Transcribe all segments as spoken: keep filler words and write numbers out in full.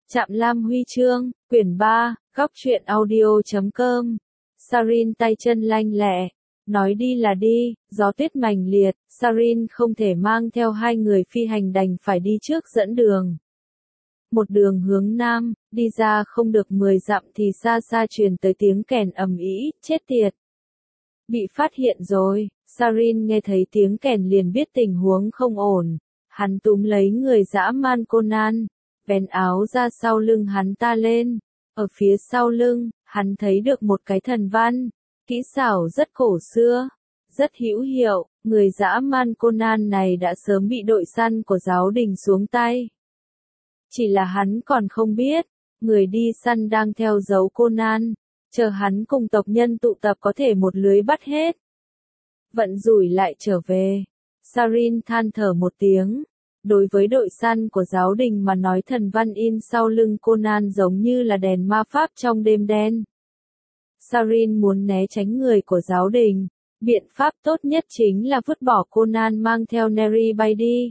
Trạm Lam Huy chương, quyển ba, góc truyện audio chấm com. Sarin tay chân lanh lẹ, nói đi là đi, gió tuyết mành liệt, Sarin không thể mang theo hai người phi hành đành phải đi trước dẫn đường. Một đường hướng nam, đi ra không được mười dặm thì xa xa truyền tới tiếng kèn ầm ĩ, chết tiệt. Bị phát hiện rồi, Sarin nghe thấy tiếng kèn liền biết tình huống không ổn. Hắn túm lấy người dã man Conan, vén áo ra sau lưng hắn ta lên. Ở phía sau lưng, hắn thấy được một cái thần văn, kỹ xảo rất cổ xưa, rất hữu hiệu. Người dã man Conan này đã sớm bị đội săn của giáo đình xuống tay. Chỉ là hắn còn không biết, người đi săn đang theo dấu Conan, chờ hắn cùng tộc nhân tụ tập có thể một lưới bắt hết. Vận rủi lại trở về. Sarin than thở một tiếng. Đối với đội săn của giáo đình mà nói, thần văn in sau lưng Conan giống như là đèn ma pháp trong đêm đen. Sarin muốn né tránh người của giáo đình. Biện pháp tốt nhất chính là vứt bỏ Conan mang theo Neri bay đi.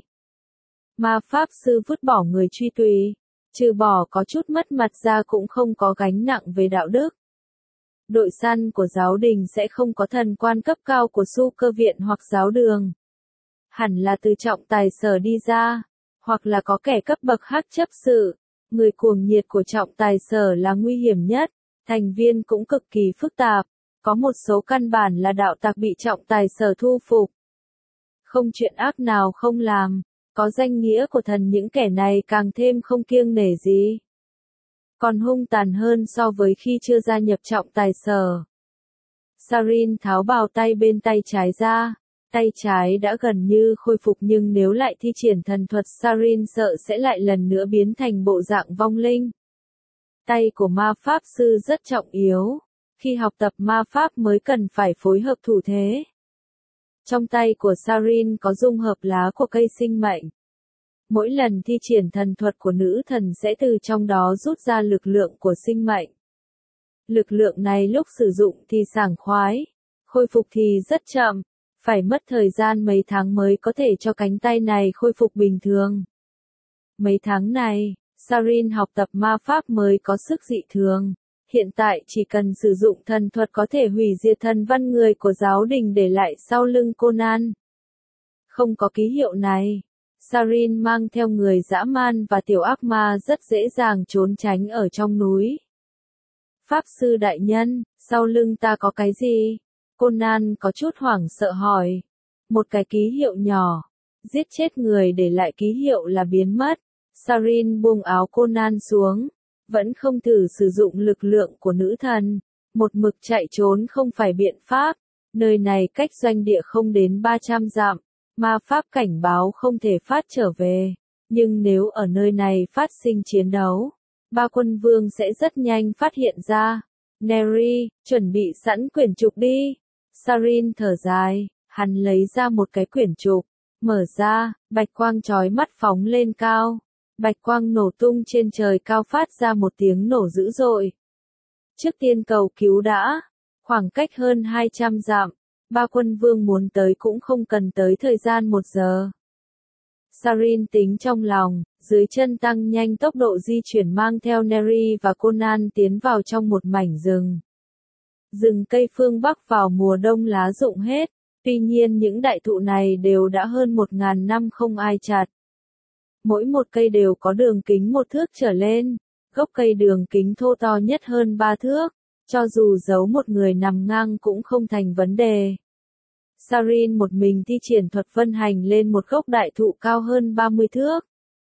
Ma pháp sư vứt bỏ người truy tùy, trừ bỏ có chút mất mặt ra cũng không có gánh nặng về đạo đức. Đội săn của giáo đình sẽ không có thần quan cấp cao của su cơ viện hoặc giáo đường. Hẳn là từ trọng tài sở đi ra, hoặc là có kẻ cấp bậc hắc chấp sự. Người cuồng nhiệt của trọng tài sở là nguy hiểm nhất, thành viên cũng cực kỳ phức tạp, có một số căn bản là đạo tặc bị trọng tài sở thu phục. Không chuyện ác nào không làm, có danh nghĩa của thần những kẻ này càng thêm không kiêng nể gì. Còn hung tàn hơn so với khi chưa gia nhập trọng tài sở. Sarin tháo bào tay bên tay trái ra. Tay trái đã gần như khôi phục, nhưng nếu lại thi triển thần thuật Sarin sợ sẽ lại lần nữa biến thành bộ dạng vong linh. Tay của ma pháp sư rất trọng yếu. Khi học tập ma pháp mới cần phải phối hợp thủ thế. Trong tay của Sarin có dung hợp lá của cây sinh mệnh. Mỗi lần thi triển thần thuật của nữ thần sẽ từ trong đó rút ra lực lượng của sinh mệnh. Lực lượng này lúc sử dụng thì sảng khoái, khôi phục thì rất chậm. Phải mất thời gian mấy tháng mới có thể cho cánh tay này khôi phục bình thường. Mấy tháng này, Sarin học tập ma pháp mới có sức dị thường. Hiện tại chỉ cần sử dụng thần thuật có thể hủy diệt thần văn người của giáo đình để lại sau lưng Conan. Không có ký hiệu này, Sarin mang theo người dã man và tiểu ác ma rất dễ dàng trốn tránh ở trong núi. Pháp sư đại nhân, sau lưng ta có cái gì? Conan có chút hoảng sợ hỏi. Một cái ký hiệu nhỏ. Giết chết người để lại ký hiệu là biến mất. Sarin buông áo Conan xuống. Vẫn không thử sử dụng lực lượng của nữ thần. Một mực chạy trốn không phải biện pháp. Nơi này cách doanh địa không đến ba trăm dặm. Ma pháp cảnh báo không thể phát trở về. Nhưng nếu ở nơi này phát sinh chiến đấu, ba quân vương sẽ rất nhanh phát hiện ra. Neri, chuẩn bị sẵn quyển trục đi. Sarin thở dài, hắn lấy ra một cái quyển trục, mở ra, bạch quang chói mắt phóng lên cao. Bạch quang nổ tung trên trời cao phát ra một tiếng nổ dữ dội. Trước tiên cầu cứu đã, khoảng cách hơn hai trăm dặm, ba quân vương muốn tới cũng không cần tới thời gian một giờ. Sarin tính trong lòng, dưới chân tăng nhanh tốc độ di chuyển mang theo Neri và Conan tiến vào trong một mảnh rừng. Rừng cây phương Bắc vào mùa đông lá rụng hết, tuy nhiên những đại thụ này đều đã hơn một ngàn năm không ai chặt. Mỗi một cây đều có đường kính một thước trở lên, gốc cây đường kính thô to nhất hơn ba thước, cho dù giấu một người nằm ngang cũng không thành vấn đề. Sarin một mình thi triển thuật vân hành lên một gốc đại thụ cao hơn ba mươi thước.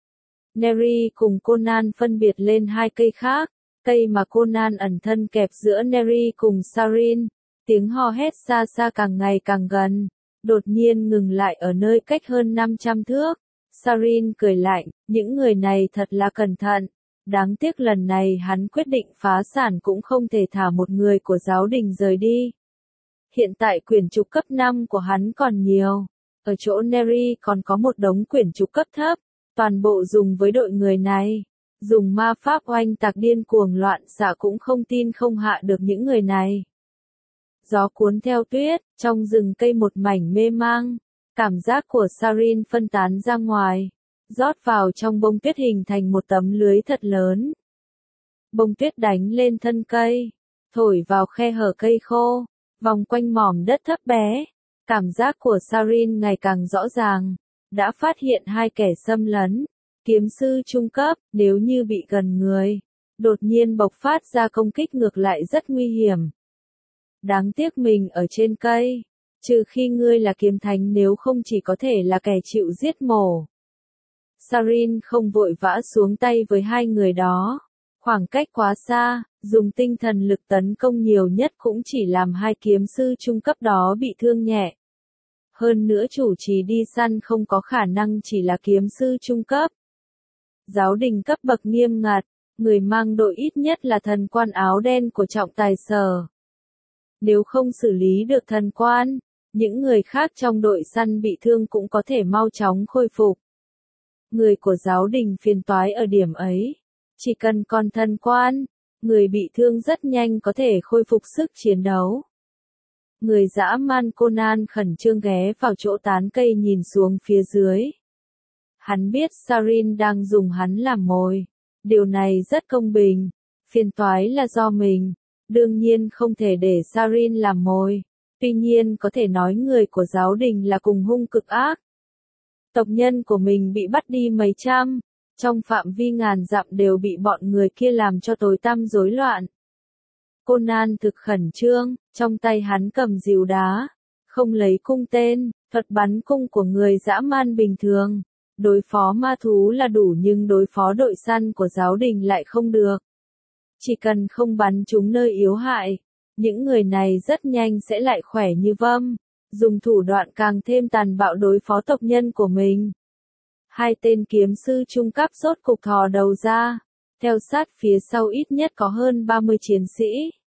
Neri cùng Conan phân biệt lên hai cây khác. Cây mà Conan ẩn thân kẹp giữa Neri cùng Sarin, tiếng hò hét xa xa càng ngày càng gần, đột nhiên ngừng lại ở nơi cách hơn năm trăm thước. Sarin cười lạnh, những người này thật là cẩn thận, đáng tiếc lần này hắn quyết định phá sản cũng không thể thả một người của giáo đình rời đi. Hiện tại quyển trục cấp năm của hắn còn nhiều, ở chỗ Neri còn có một đống quyển trục cấp thấp, toàn bộ dùng với đội người này. Dùng ma pháp oanh tạc điên cuồng loạn xạ cũng không tin không hạ được những người này. Gió cuốn theo tuyết, trong rừng cây một mảnh mê mang, cảm giác của Sarin phân tán ra ngoài, rót vào trong bông tuyết hình thành một tấm lưới thật lớn, bông tuyết đánh lên thân cây, thổi vào khe hở cây khô, vòng quanh mỏm đất thấp bé. Cảm giác của Sarin ngày càng rõ ràng, đã phát hiện hai kẻ xâm lấn, kiếm sư trung cấp, nếu như bị gần người, đột nhiên bộc phát ra công kích ngược lại rất nguy hiểm. Đáng tiếc mình ở trên cây, trừ khi ngươi là kiếm thánh, nếu không chỉ có thể là kẻ chịu giết mổ. Sarin không vội vã xuống tay với hai người đó, khoảng cách quá xa, dùng tinh thần lực tấn công nhiều nhất cũng chỉ làm hai kiếm sư trung cấp đó bị thương nhẹ. Hơn nữa chủ trì đi săn không có khả năng chỉ là kiếm sư trung cấp. Giáo đình cấp bậc nghiêm ngặt, người mang đội ít nhất là thần quan áo đen của trọng tài sở. Nếu không xử lý được thần quan, những người khác trong đội săn bị thương cũng có thể mau chóng khôi phục. Người của giáo đình phiền toái ở điểm ấy. Chỉ cần còn thần quan, người bị thương rất nhanh có thể khôi phục sức chiến đấu. Người dã man Conan khẩn trương ghé vào chỗ tán cây nhìn xuống phía dưới. Hắn biết Sarin đang dùng hắn làm mồi. Điều này rất công bình. Phiền toái là do mình. Đương nhiên không thể để Sarin làm mồi. Tuy nhiên có thể nói người của giáo đình là cùng hung cực ác. Tộc nhân của mình bị bắt đi mấy trăm. Trong phạm vi ngàn dặm đều bị bọn người kia làm cho tối tăm rối loạn. Conan thực khẩn trương, trong tay hắn cầm rìu đá, không lấy cung tên, thuật bắn cung của người dã man bình thường. Đối phó ma thú là đủ nhưng đối phó đội săn của giáo đình lại không được. Chỉ cần không bắn chúng nơi yếu hại, những người này rất nhanh sẽ lại khỏe như vâm, dùng thủ đoạn càng thêm tàn bạo đối phó tộc nhân của mình. Hai tên kiếm sư trung cấp rốt cục thò đầu ra, theo sát phía sau ít nhất có hơn ba mươi chiến sĩ.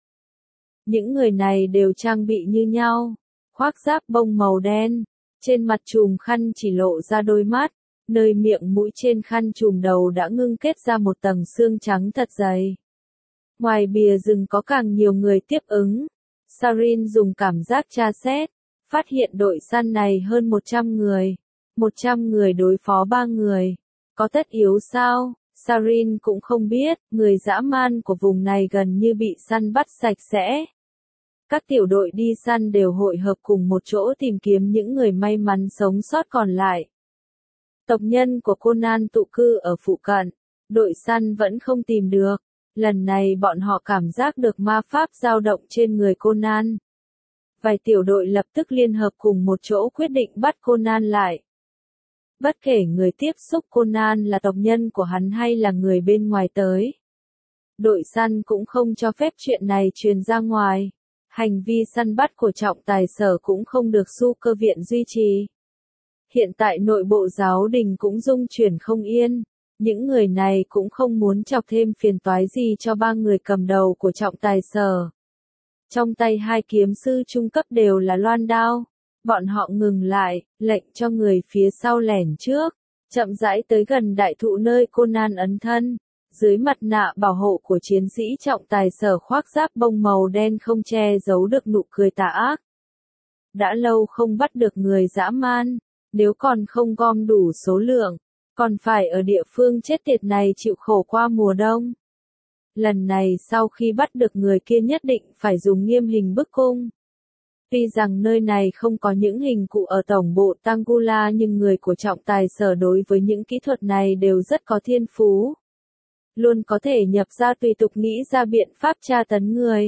Những người này đều trang bị như nhau, khoác giáp bông màu đen, trên mặt trùm khăn chỉ lộ ra đôi mắt, nơi miệng mũi trên khăn trùm đầu đã ngưng kết ra một tầng xương trắng thật dày. Ngoài bìa rừng có càng nhiều người tiếp ứng. Sarin dùng cảm giác tra xét, phát hiện đội săn này hơn một trăm người. một trăm người đối phó ba người. Có tất yếu sao? Sarin cũng không biết, người dã man của vùng này gần như bị săn bắt sạch sẽ. Các tiểu đội đi săn đều hội hợp cùng một chỗ tìm kiếm những người may mắn sống sót còn lại. Tộc nhân của Conan tụ cư ở phụ cận, đội săn vẫn không tìm được. Lần này bọn họ cảm giác được ma pháp dao động trên người Conan. Vài tiểu đội lập tức liên hợp cùng một chỗ quyết định bắt Conan lại. Bất kể người tiếp xúc Conan là tộc nhân của hắn hay là người bên ngoài tới. Đội săn cũng không cho phép chuyện này truyền ra ngoài. Hành vi săn bắt của trọng tài sở cũng không được Su Cơ Viện duy trì. Hiện tại nội bộ giáo đình cũng rung chuyển không yên. Những người này cũng không muốn chọc thêm phiền toái gì cho ba người cầm đầu của trọng tài sở. Trong tay hai kiếm sư trung cấp đều là loan đao. Bọn họ ngừng lại, lệnh cho người phía sau lẻn trước, chậm rãi tới gần đại thụ nơi Conan ấn thân. Dưới mặt nạ bảo hộ của chiến sĩ trọng tài sở khoác giáp bông màu đen không che giấu được nụ cười tà ác. Đã lâu không bắt được người dã man, nếu còn không gom đủ số lượng, còn phải ở địa phương chết tiệt này chịu khổ qua mùa đông. Lần này sau khi bắt được người kia nhất định phải dùng nghiêm hình bức cung. Tuy rằng nơi này không có những hình cụ ở tổng bộ Tangula nhưng người của trọng tài sở đối với những kỹ thuật này đều rất có thiên phú. Luôn có thể nhập ra tùy tục nghĩ ra biện pháp tra tấn người.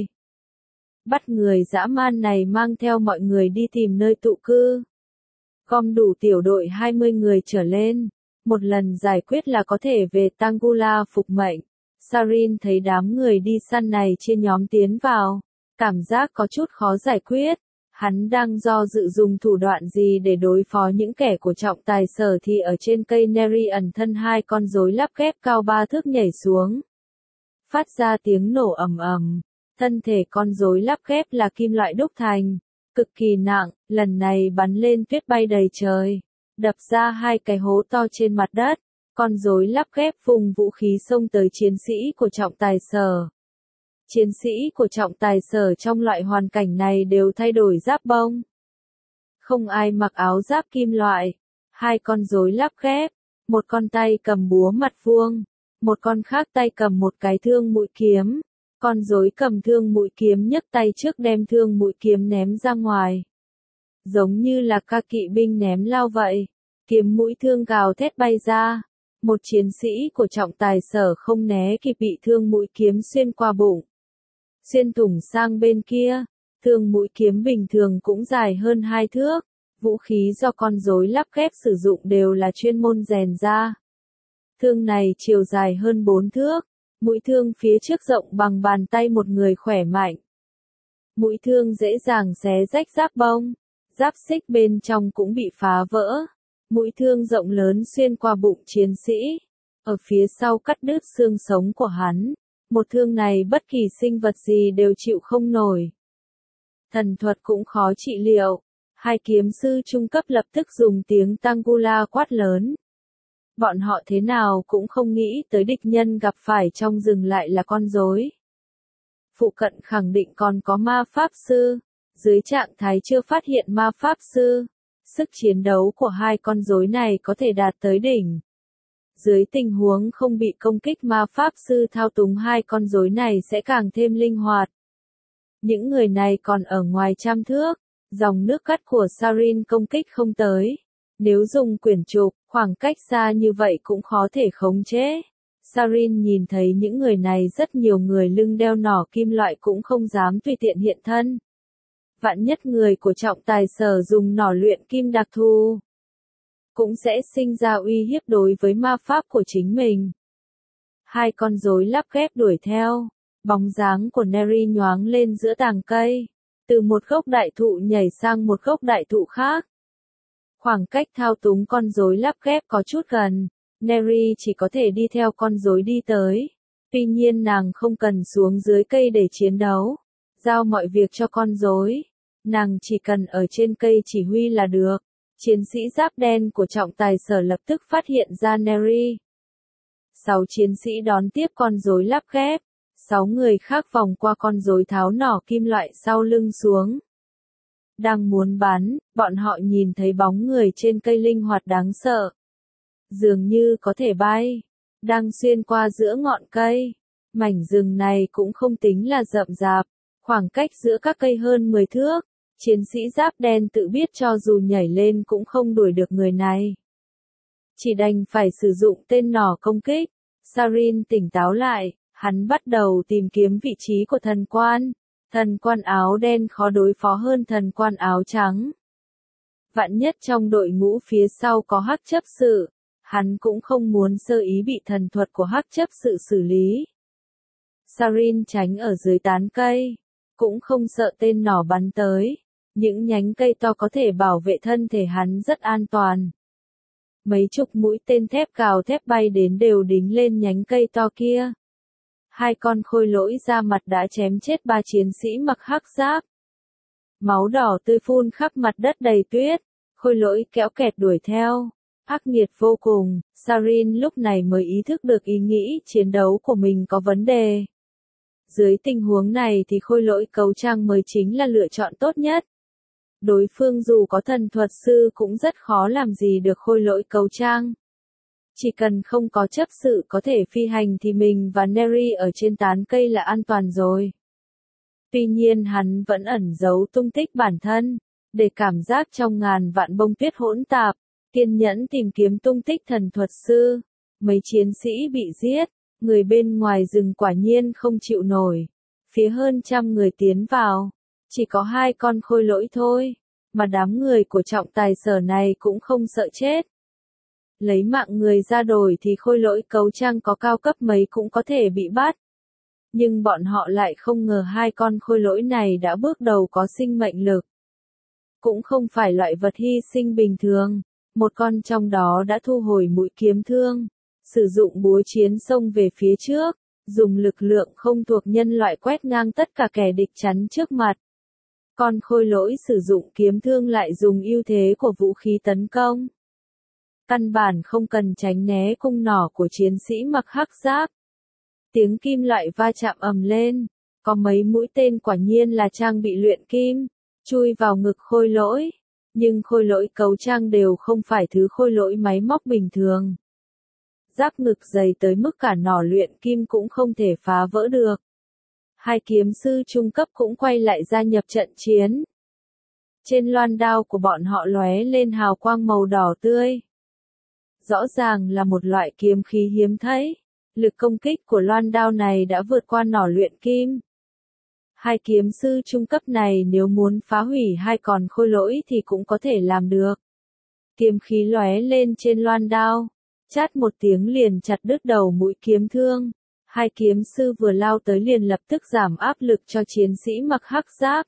Bắt người dã man này mang theo mọi người đi tìm nơi tụ cư. Gom đủ tiểu đội hai mươi người trở lên. Một lần giải quyết là có thể về Tangula phục mệnh. Sarin thấy đám người đi săn này chia nhóm tiến vào. Cảm giác có chút khó giải quyết. Hắn đang do dự dùng thủ đoạn gì để đối phó những kẻ của trọng tài sở thì ở trên cây Neri ẩn thân hai con rối lắp ghép cao ba thước nhảy xuống. Phát ra tiếng nổ ầm ầm. Thân thể con rối lắp ghép là kim loại đúc thành. Cực kỳ nặng, lần này bắn lên tuyết bay đầy trời. Đập ra hai cái hố to trên mặt đất. Con rối lắp ghép vùng vũ khí xông tới chiến sĩ của trọng tài sở. Chiến sĩ của trọng tài sở trong loại hoàn cảnh này đều thay đổi giáp bông. Không ai mặc áo giáp kim loại. Hai con rối lắp ghép. Một con tay cầm búa mặt vuông. một con khác tay cầm một cái thương mũi kiếm. Con rối cầm thương mũi kiếm nhấc tay trước đem thương mũi kiếm ném ra ngoài. Giống như là ca kỵ binh ném lao vậy. Kiếm mũi thương gào thét bay ra. Một chiến sĩ của trọng tài Sở không né kịp bị thương mũi kiếm xuyên qua bụng. Xuyên thủng sang bên kia. Thương mũi kiếm bình thường cũng dài hơn hai thước. Vũ khí do con rối lắp ghép sử dụng đều là chuyên môn rèn ra. Thương này chiều dài hơn bốn thước. Mũi thương phía trước rộng bằng bàn tay một người khỏe mạnh. Mũi thương dễ dàng xé rách giáp bông. Giáp xích bên trong cũng bị phá vỡ. Mũi thương rộng lớn xuyên qua bụng chiến sĩ. Ở phía sau cắt đứt xương sống của hắn. Một thương này bất kỳ sinh vật gì đều chịu không nổi. Thần thuật cũng khó trị liệu. Hai kiếm sư trung cấp lập tức dùng tiếng Tangula quát lớn. Bọn họ thế nào cũng không nghĩ tới địch nhân gặp phải trong rừng lại là con rối. Phụ cận khẳng định còn có ma pháp sư. Dưới trạng thái chưa phát hiện ma pháp sư, sức chiến đấu của hai con rối này có thể đạt tới đỉnh. Dưới tình huống không bị công kích ma pháp sư thao túng hai con rối này sẽ càng thêm linh hoạt. Những người này còn ở ngoài trăm thước, dòng nước cắt của Sarin công kích không tới. Nếu dùng quyển trục, khoảng cách xa như vậy cũng khó thể khống chế. Sarin nhìn thấy những người này rất nhiều người lưng đeo nỏ kim loại cũng không dám tùy tiện hiện thân. Vạn nhất người của trọng tài Sở dùng nỏ luyện kim đặc thù, cũng sẽ sinh ra uy hiếp đối với ma pháp của chính mình. Hai con rối lắp ghép đuổi theo, bóng dáng của Neri nhoáng lên giữa tàng cây, từ một gốc đại thụ nhảy sang một gốc đại thụ khác. Khoảng cách thao túng con rối lắp ghép có chút gần, Neri chỉ có thể đi theo con rối đi tới. Tuy nhiên nàng không cần xuống dưới cây để chiến đấu, giao mọi việc cho con rối. Nàng chỉ cần ở trên cây chỉ huy là được. Chiến sĩ giáp đen của trọng tài Sở lập tức phát hiện ra Neri. Sáu chiến sĩ đón tiếp con rối lắp ghép. Sáu người khác vòng qua con rối tháo nỏ kim loại sau lưng xuống. Đang muốn bắn, bọn họ nhìn thấy bóng người trên cây linh hoạt đáng sợ. Dường như có thể bay. Đang xuyên qua giữa ngọn cây. Mảnh rừng này cũng không tính là rậm rạp. Khoảng cách giữa các cây hơn mười thước. Chiến sĩ giáp đen tự biết cho dù nhảy lên cũng không đuổi được người này. Chỉ đành phải sử dụng tên nỏ công kích. Sarin tỉnh táo lại, hắn bắt đầu tìm kiếm vị trí của thần quan. Thần quan áo đen khó đối phó hơn thần quan áo trắng. Vạn nhất trong đội ngũ phía sau có hắc chấp sự, hắn cũng không muốn sơ ý bị thần thuật của hắc chấp sự xử lý. Sarin tránh ở dưới tán cây, cũng không sợ tên nỏ bắn tới. Những nhánh cây to có thể bảo vệ thân thể hắn rất an toàn. Mấy chục mũi tên thép cào thép bay đến đều đính lên nhánh cây to kia. Hai con khôi lỗi ra mặt đã chém chết ba chiến sĩ mặc hắc giáp. Máu đỏ tươi phun khắp mặt đất đầy tuyết, khôi lỗi kéo kẹt đuổi theo. Ác nghiệt vô cùng, Sarin lúc này mới ý thức được ý nghĩ chiến đấu của mình có vấn đề. Dưới tình huống này thì khôi lỗi cấu trang mới chính là lựa chọn tốt nhất. Đối phương dù có thần thuật sư cũng rất khó làm gì được khôi lỗi cấu trang. Chỉ cần không có chấp sự có thể phi hành thì mình và Neri ở trên tán cây là an toàn rồi. Tuy nhiên hắn vẫn ẩn giấu tung tích bản thân, để cảm giác trong ngàn vạn bông tuyết hỗn tạp, kiên nhẫn tìm kiếm tung tích thần thuật sư. Mấy chiến sĩ bị giết, người bên ngoài rừng quả nhiên không chịu nổi. Phía hơn trăm người tiến vào. Chỉ có hai con khôi lỗi thôi, mà đám người của trọng tài Sở này cũng không sợ chết. Lấy mạng người ra đổi thì khôi lỗi cấu trang có cao cấp mấy cũng có thể bị bắt. Nhưng bọn họ lại không ngờ hai con khôi lỗi này đã bước đầu có sinh mệnh lực. Cũng không phải loại vật hy sinh bình thường, một con trong đó đã thu hồi mũi kiếm thương, sử dụng búa chiến xông về phía trước, dùng lực lượng không thuộc nhân loại quét ngang tất cả kẻ địch chắn trước mặt. Con khôi lỗi sử dụng kiếm thương lại dùng ưu thế của vũ khí tấn công. Căn bản không cần tránh né cung nỏ của chiến sĩ mặc hắc giáp. Tiếng kim loại va chạm ầm lên, có mấy mũi tên quả nhiên là trang bị luyện kim, chui vào ngực khôi lỗi. Nhưng khôi lỗi cấu trang đều không phải thứ khôi lỗi máy móc bình thường. giáp ngực dày tới mức cả nỏ luyện kim cũng không thể phá vỡ được. Hai kiếm sư trung cấp cũng quay lại gia nhập trận chiến. Trên loan đao của bọn họ lóe lên hào quang màu đỏ tươi. Rõ ràng là một loại kiếm khí hiếm thấy. Lực công kích của loan đao này đã vượt qua nỏ luyện kim. Hai kiếm sư trung cấp này nếu muốn phá hủy hai con khôi lỗi thì cũng có thể làm được. Kiếm khí lóe lên trên loan đao. Chát một tiếng liền chặt đứt đầu mũi kiếm thương. Hai kiếm sư vừa lao tới liền lập tức giảm áp lực cho chiến sĩ mặc hắc giáp.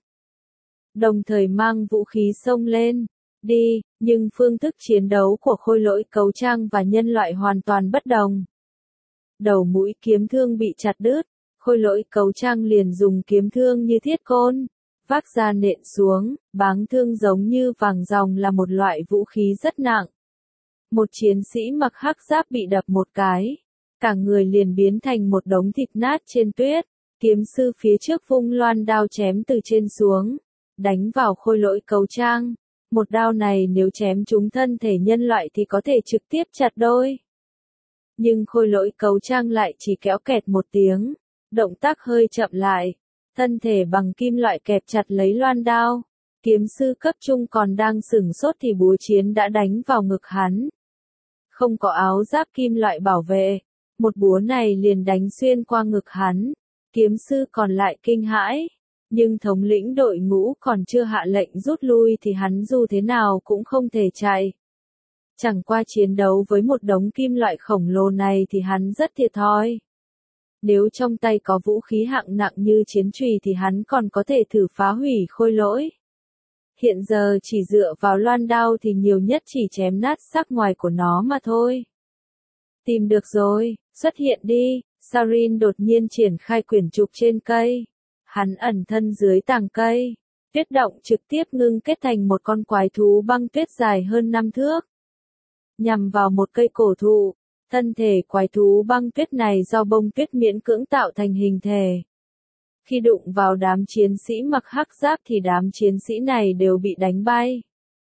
Đồng thời mang vũ khí xông lên. Đi, nhưng phương thức chiến đấu của khôi lỗi cấu trang và nhân loại hoàn toàn bất đồng. Đầu mũi kiếm thương bị chặt đứt, khôi lỗi cấu trang liền dùng kiếm thương như thiết côn, vác ra nện xuống, báng thương giống như vàng ròng là một loại vũ khí rất nặng. Một chiến sĩ mặc hắc giáp bị đập một cái, cả người liền biến thành một đống thịt nát trên tuyết, kiếm sư phía trước vung loan đao chém từ trên xuống, đánh vào khôi lỗi cấu trang. Một đao này nếu chém trúng thân thể nhân loại thì có thể trực tiếp chặt đôi. Nhưng khôi lỗi cấu trang lại chỉ kéo kẹt một tiếng, động tác hơi chậm lại, thân thể bằng kim loại kẹp chặt lấy loan đao. Kiếm sư cấp trung còn đang sửng sốt thì búa chiến đã đánh vào ngực hắn. Không có áo giáp kim loại bảo vệ, một búa này liền đánh xuyên qua ngực hắn. Kiếm sư còn lại kinh hãi. Nhưng thống lĩnh đội ngũ còn chưa hạ lệnh rút lui thì hắn dù thế nào cũng không thể chạy. Chẳng qua chiến đấu với một đống kim loại khổng lồ này thì hắn rất thiệt thòi. Nếu trong tay có vũ khí hạng nặng như chiến chùy thì hắn còn có thể thử phá hủy khôi lỗi. Hiện giờ chỉ dựa vào loan đao thì nhiều nhất chỉ chém nát sắc ngoài của nó mà thôi. Tìm được rồi, xuất hiện đi, Sarin đột nhiên triển khai quyển trục trên cây. Hắn ẩn thân dưới tàng cây, tuyết động trực tiếp ngưng kết thành một con quái thú băng tuyết dài hơn năm thước. Nhằm vào một cây cổ thụ, thân thể quái thú băng tuyết này do bông tuyết miễn cưỡng tạo thành hình thể. Khi đụng vào đám chiến sĩ mặc hắc giáp thì đám chiến sĩ này đều bị đánh bay.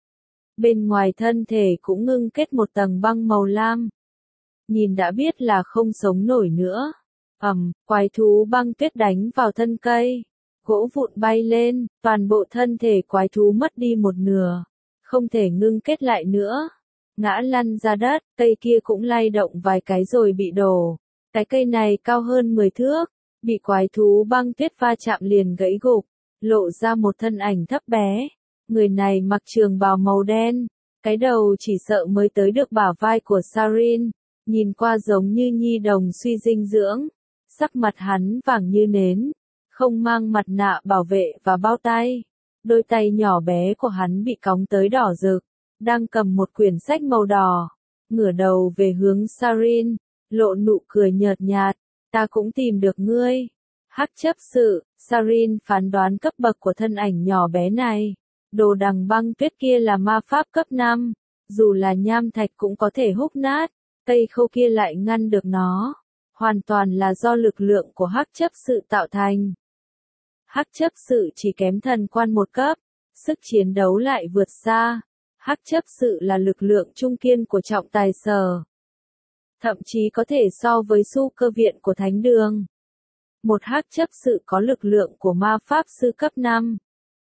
Bên ngoài thân thể cũng ngưng kết một tầng băng màu lam. Nhìn đã biết là không sống nổi nữa. Ầm, quái thú băng tuyết đánh vào thân cây, gỗ vụn bay lên, toàn bộ thân thể quái thú mất đi một nửa, không thể ngưng kết lại nữa, ngã lăn ra đất, cây kia cũng lay động vài cái rồi bị đổ. Cái cây này cao hơn mười thước, bị quái thú băng tuyết va chạm liền gãy gục, lộ ra một thân ảnh thấp bé. Người này mặc trường bào màu đen, cái đầu chỉ sợ mới tới được bả vai của Sarin, nhìn qua giống như nhi đồng suy dinh dưỡng. Sắc mặt hắn vàng như nến, không mang mặt nạ bảo vệ và bao tay. Đôi tay nhỏ bé của hắn bị cóng tới đỏ rực, đang cầm một quyển sách màu đỏ, ngửa đầu về hướng Sarin, lộ nụ cười nhợt nhạt, ta cũng tìm được ngươi. Hắc chấp sự, Sarin phán đoán cấp bậc của thân ảnh nhỏ bé này. Đồ đằng băng tuyết kia là ma pháp cấp năm, dù là nham thạch cũng có thể húc nát, cây khô kia lại ngăn được nó. Hoàn toàn là do lực lượng của hắc chấp sự tạo thành. Hắc chấp sự chỉ kém thần quan một cấp, sức chiến đấu lại vượt xa. Hắc chấp sự là lực lượng trung kiên của trọng tài sở. Thậm chí có thể so với su cơ viện của thánh đường. Một hắc chấp sự có lực lượng của ma pháp sư cấp năm.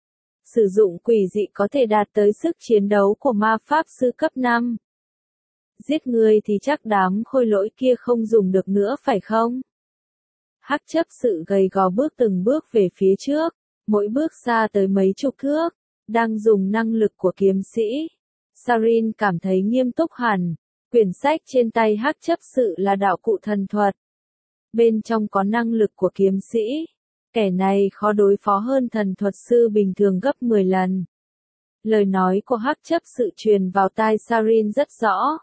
Sử dụng quỷ dị có thể đạt tới sức chiến đấu của ma pháp sư cấp năm. Giết người thì chắc đám khôi lỗi kia không dùng được nữa phải không? Hắc chấp sự gầy gò bước từng bước về phía trước, mỗi bước xa tới mấy chục thước, đang dùng năng lực của kiếm sĩ. Sarin cảm thấy nghiêm túc hẳn, quyển sách trên tay hắc chấp sự là đạo cụ thần thuật. Bên trong có năng lực của kiếm sĩ, kẻ này khó đối phó hơn thần thuật sư bình thường gấp mười lần. Lời nói của hắc chấp sự truyền vào tai Sarin rất rõ.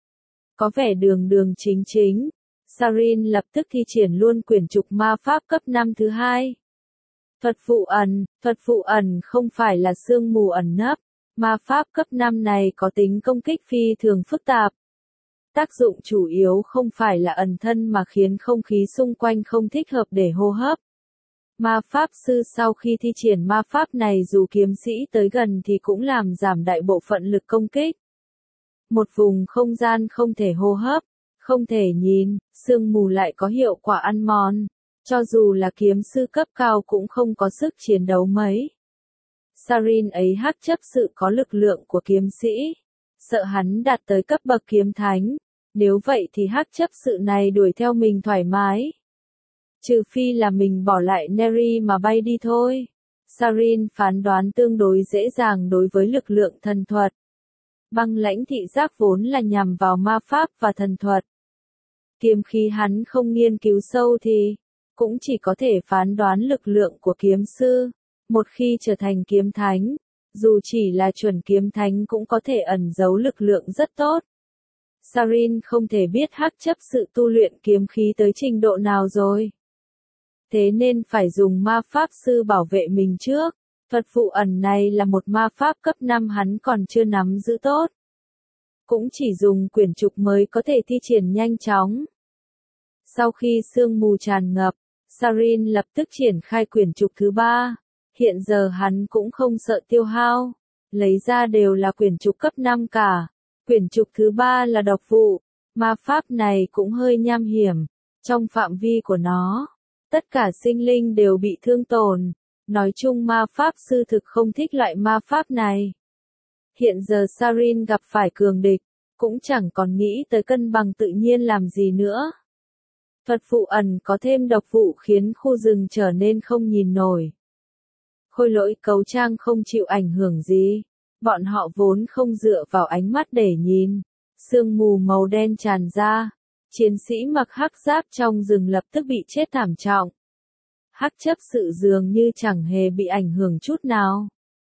Có vẻ đường đường chính chính, Sarin lập tức thi triển luôn quyển trục ma pháp cấp năm thứ hai. Thuật phụ ẩn, thuật phụ ẩn không phải là sương mù ẩn nấp, ma pháp cấp năm này có tính công kích phi thường phức tạp. Tác dụng chủ yếu không phải là ẩn thân mà khiến không khí xung quanh không thích hợp để hô hấp. Ma pháp sư sau khi thi triển ma pháp này dù kiếm sĩ tới gần thì cũng làm giảm đại bộ phận lực công kích. Một vùng không gian không thể hô hấp, Không thể nhìn, sương mù lại có hiệu quả ăn mòn. Cho dù là kiếm sư cấp cao cũng không có sức chiến đấu mấy. Sarin ấy hắc chấp sự có lực lượng của kiếm sĩ. Sợ hắn đạt tới cấp bậc kiếm thánh. Nếu vậy thì hắc chấp sự này đuổi theo mình thoải mái. Trừ phi là mình bỏ lại Neri mà bay đi thôi. Sarin phán đoán tương đối dễ dàng đối với lực lượng thần thuật. Băng lãnh thị giác vốn là nhằm vào ma pháp và thần thuật. Kiếm khí hắn không nghiên cứu sâu thì cũng chỉ có thể phán đoán lực lượng của kiếm sư. Một khi trở thành kiếm thánh, dù chỉ là chuẩn kiếm thánh cũng có thể ẩn giấu lực lượng rất tốt. Sarin không thể biết hắc chấp sự tu luyện kiếm khí tới trình độ nào rồi. Thế nên phải dùng ma pháp sư bảo vệ mình trước. Thuật phụ ẩn này là một ma pháp cấp năm hắn còn chưa nắm giữ tốt. Cũng chỉ dùng quyển trục mới có thể thi triển nhanh chóng. Sau khi sương mù tràn ngập, Sarin lập tức triển khai quyển trục thứ ba. Hiện giờ hắn cũng không sợ tiêu hao. Lấy ra đều là quyển trục cấp năm cả. Quyển trục thứ ba là độc vụ. Ma pháp này cũng hơi nham hiểm. Trong phạm vi của nó, tất cả sinh linh đều bị thương tổn. Nói chung ma pháp sư thực không thích loại ma pháp này. Hiện giờ Sarin gặp phải cường địch, cũng chẳng còn nghĩ tới cân bằng tự nhiên làm gì nữa. Thuật phụ ẩn có thêm độc vụ khiến khu rừng trở nên không nhìn nổi. Khôi lỗi cấu trang không chịu ảnh hưởng gì. Bọn họ vốn không dựa vào ánh mắt để nhìn. Sương mù màu đen tràn ra. Chiến sĩ mặc hắc giáp trong rừng lập tức bị chết thảm trọng. Hắc chấp sự dường như chẳng hề bị ảnh hưởng chút nào.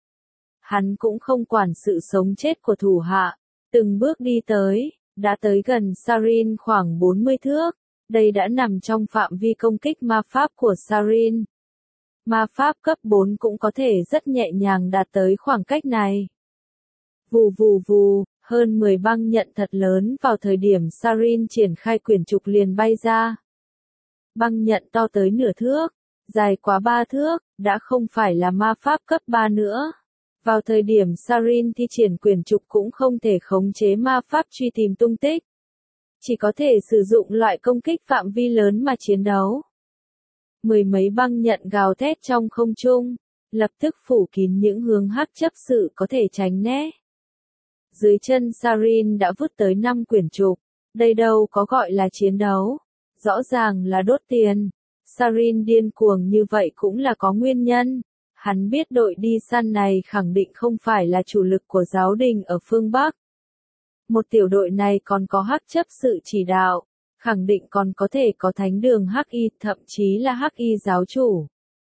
Hắn cũng không quản sự sống chết của thủ hạ. Từng bước đi tới, đã tới gần Sarin khoảng bốn mươi thước. Đây đã nằm trong phạm vi công kích ma pháp của Sarin. Ma pháp cấp bốn cũng có thể rất nhẹ nhàng đạt tới khoảng cách này. Vù vù vù, hơn mười băng nhận thật lớn vào thời điểm Sarin triển khai quyển trục liền bay ra. Băng nhận to tới nửa thước, dài quá ba thước, đã không phải là ma pháp cấp ba nữa. Vào thời điểm Sarin thi triển quyển trục cũng không thể khống chế ma pháp truy tìm tung tích. Chỉ có thể sử dụng loại công kích phạm vi lớn mà chiến đấu. Mười mấy băng nhận gào thét trong không trung, lập tức phủ kín những hướng hắc chấp sự có thể tránh né. Dưới chân Sarin đã vứt tới năm quyển trục, đây đâu có gọi là chiến đấu, rõ ràng là đốt tiền. Sarin điên cuồng như vậy cũng là có nguyên nhân. Hắn biết đội đi săn này khẳng định không phải là chủ lực của giáo đình ở phương Bắc. Một tiểu đội này còn có hắc chấp sự chỉ đạo, khẳng định còn có thể có thánh đường hắc y, thậm chí là hắc y giáo chủ.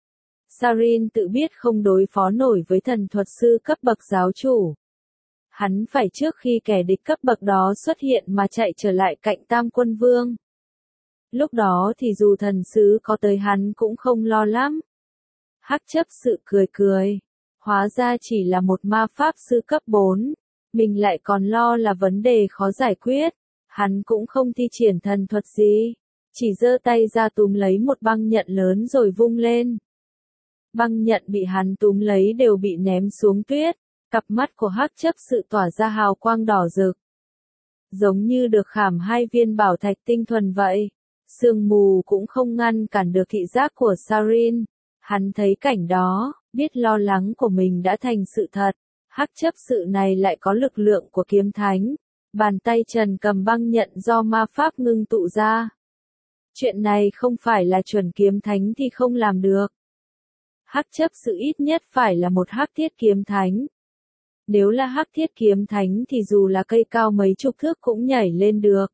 Sarin tự biết không đối phó nổi với thần thuật sư cấp bậc giáo chủ. Hắn phải trước khi kẻ địch cấp bậc đó xuất hiện mà chạy trở lại cạnh Tam Quân Vương. Lúc đó thì dù thần sứ có tới hắn cũng không lo lắm. Hắc chấp sự cười cười. Hóa ra chỉ là một ma pháp sư cấp bốn. Mình lại còn lo là vấn đề khó giải quyết. Hắn cũng không thi triển thần thuật gì. Chỉ giơ tay ra túm lấy một băng nhận lớn rồi vung lên. Băng nhận bị hắn túm lấy đều bị ném xuống tuyết. Cặp mắt của hắc chấp sự tỏa ra hào quang đỏ rực. Giống như được khảm hai viên bảo thạch tinh thuần vậy. Sương mù cũng không ngăn cản được thị giác của Sarin. Hắn thấy cảnh đó, biết lo lắng của mình đã thành sự thật. Hắc chấp sự này lại có lực lượng của kiếm thánh. Bàn tay trần cầm băng nhận do ma pháp ngưng tụ ra. Chuyện này không phải là chuẩn kiếm thánh thì không làm được. Hắc chấp sự ít nhất phải là một hắc thiết kiếm thánh. Nếu là hắc thiết kiếm thánh thì dù là cây cao mấy chục thước cũng nhảy lên được.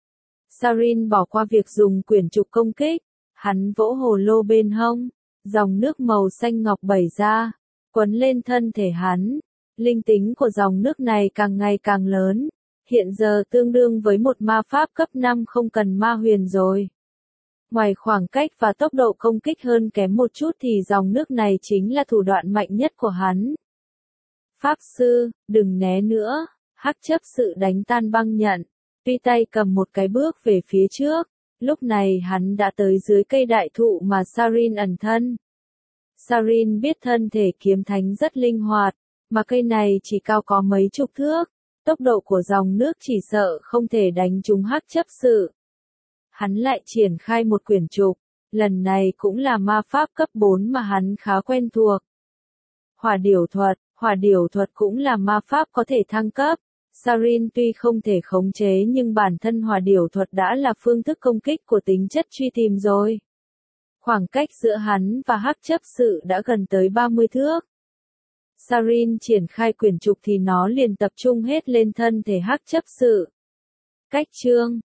Sarin bỏ qua việc dùng quyển trục công kích. Hắn vỗ hồ lô bên hông. Dòng nước màu xanh ngọc bảy ra. Quấn lên thân thể hắn. Linh tính của dòng nước này càng ngày càng lớn. Hiện giờ tương đương với một ma pháp cấp năm không cần ma huyền rồi. Ngoài khoảng cách và tốc độ công kích hơn kém một chút thì dòng nước này chính là thủ đoạn mạnh nhất của hắn. Pháp sư, đừng né nữa. Hắc chấp sự đánh tan băng nhận. Tuy tay cầm một cái bước về phía trước. Lúc này hắn đã tới dưới cây đại thụ mà Sarin ẩn thân. Sarin biết thân thể kiếm thánh rất linh hoạt. Mà cây này chỉ cao có mấy chục thước. tốc độ của dòng nước chỉ sợ không thể đánh trúng hắc chấp sự. Hắn lại triển khai một quyển trục, lần này cũng là ma pháp cấp bốn mà hắn khá quen thuộc. Hỏa điểu thuật, hỏa điểu thuật cũng là ma pháp có thể thăng cấp. Sarin tuy không thể khống chế nhưng bản thân hỏa điểu thuật đã là phương thức công kích của tính chất truy tìm rồi. Khoảng cách giữa hắn và hắc chấp sự đã gần tới ba mươi thước. Sarin triển khai quyển trục thì nó liền tập trung hết lên thân thể hắc chấp sự. Cách chương,